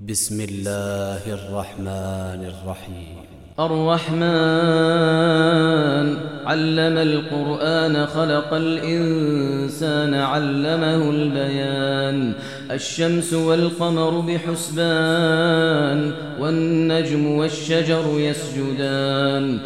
بسم الله الرحمن الرحيم. الرحمن علم القرآن خلق الإنسان علمه البيان. الشمس والقمر بحسبان والنجم والشجر يسجدان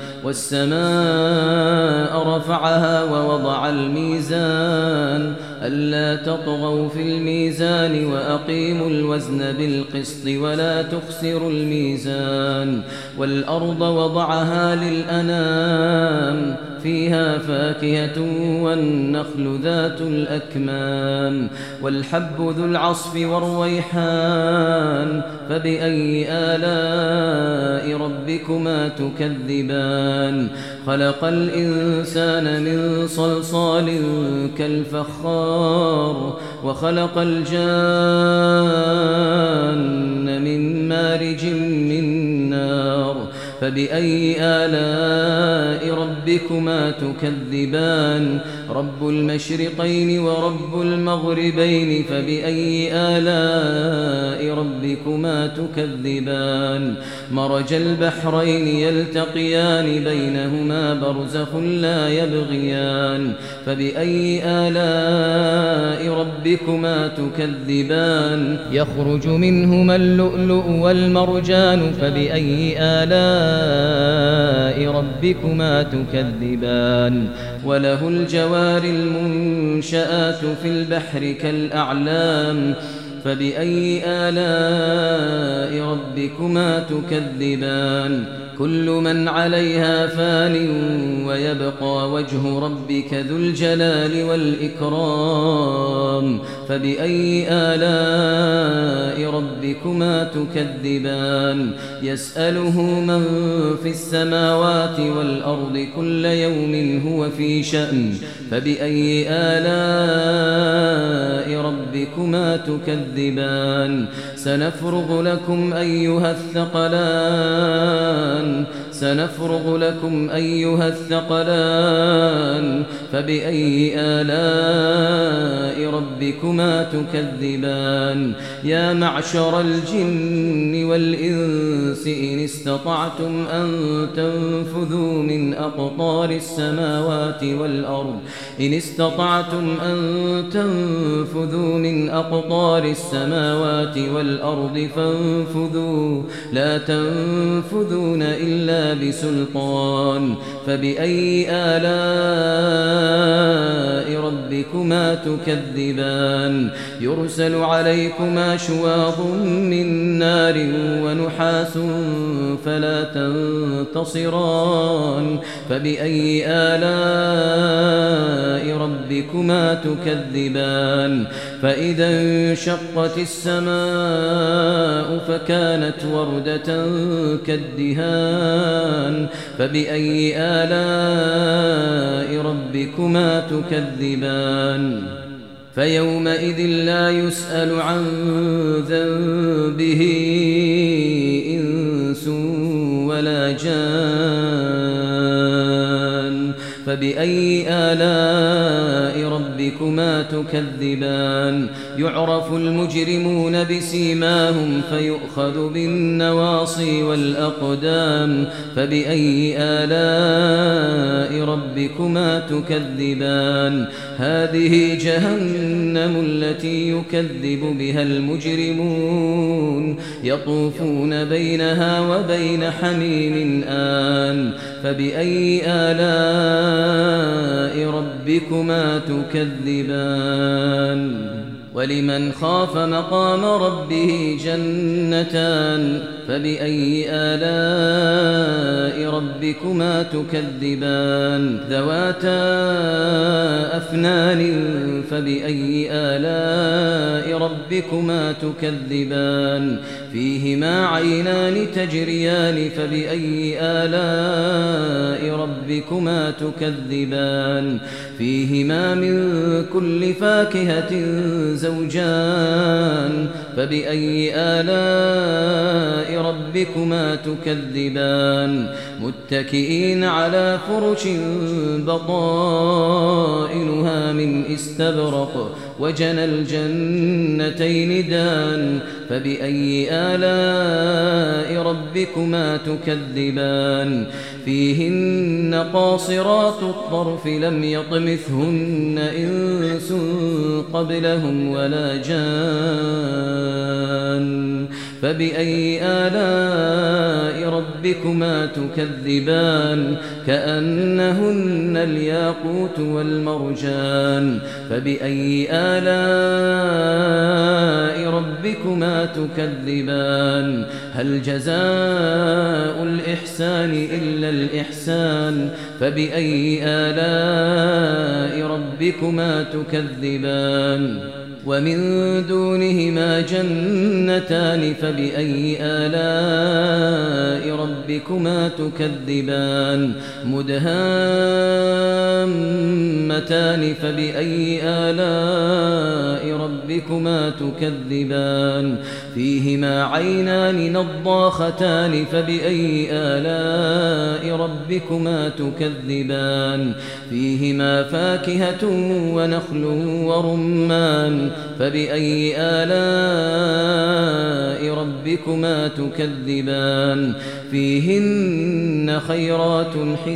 والسماء رفعها ووضع الميزان ألا تطغوا في الميزان وأقيموا الوزن بالقسط ولا تخسروا الميزان والأرض وضعها للأنام فيها فاكهة والنخل ذات الأكمام والحب ذو العصف والريحان فبأي آلاء ربكما تكذبان. خلق الإنسان من صلصال كالفخار وخلق الجان من مارج من نار فبأي آلاء ربكما تكذبان. رب المشرقين ورب المغربين فبأي آلاء ربكما تكذبان. مرج البحرين يلتقيان بينهما برزخ لا يبغيان فبأي آلاء ربكما تكذبان. يخرج منهما اللؤلؤ والمرجان فبأي آلاء ربكما تكذبان. وله الجوار المنشآت في البحر كالأعلام فبأي آلاء ربكما تكذبان. كل من عليها فان ويبقى وجه ربك ذو الجلال والإكرام فبأي آلاء ربكما تكذبان. يسأله من في السماوات والأرض كل يوم هو في شأن فبأي آلاء ربكما تكذبان. سنفرغ لكم أيها الثقلان فبأي آلاء ربكما تكذبان. يا معشر الجن والإنس إن استطعتم أن تنفذوا من أقطار السماوات والأرض فانفذوا لا تنفذون إلا بسلطان فبأي آلاء ربكما تكذبان. يرسل عليكما شواظ من نار ونحاس فلا تنتصران فبأي آلاء ربكما تكذبان. فإذا انشقت السماء فكانت وردة كالدهان فبأي آلاء ربكما تكذبان. فيومئذ لا يسأل عن ذنبه إنس ولا جان فبأي آلاء ربكما تكذبان. يعرف المجرمون بسيماهم فيؤخذ بالنواصي والأقدام فبأي آلاء ربكما تكذبان. هذه جهنم التي يكذب بها المجرمون يطوفون بينها وبين حميم آن فبأي آلاء ربكما تكذبان. ولمن خاف مقام ربه جنتان فبأي آلاء ربكما تكذبان. ذواتا أفنان فبأي آلاء ربكما تكذبان. فيهما عينان تجريان فبأي آلاء ربكما تكذبان. فيهما من كل فاكهة زوجان فبأي آلاء ربكما تكذبان. متكئين على فرش بطائنها من استبرق وجنى الجنتين دان فبأي آلاء ربكما تكذبان فيهن قاصرات الطرف لم يطمثهن إنس قبلهم ولا جان فبأي آلاء ربكما تكذبان كأنهن الياقوت والمرجان فبأي آلاء ربكما تكذبان هل جزاء الإحسان إلا الإحسان فبأي آلاء ربكما تكذبان ومن دونهما جنتان فبأي آلاء ربكما تكذبان مدهامتان فبأي آلاء ربكما تكذبان فيهما عينان نضاختان فبأي آلاء ربكما تكذبان فيهما فاكهة ونخل ورمان فبأي آلاء ربكما تكذبان فيهن خيرات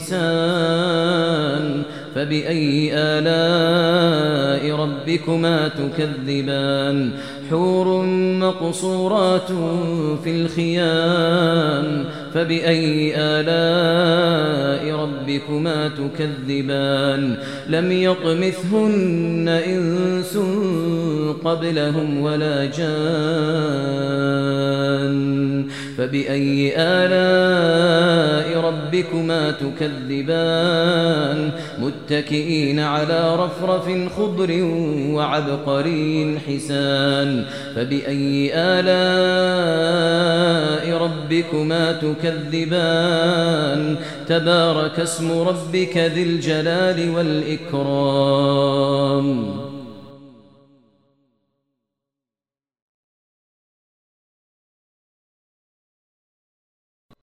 حسان فبأي آلاء ربكما تكذبان حور مقصورات في الخيام فبأي آلاء ربكما تكذبان لم يطمثهن إنس قبلهم ولا جان فبأي آلاء ربكما تكذبان متكئين على رفرف خضر وعبقري حسان فبأي آلاء ربكما تكذبان تبارك اسم ربك ذي الجلال والإكرام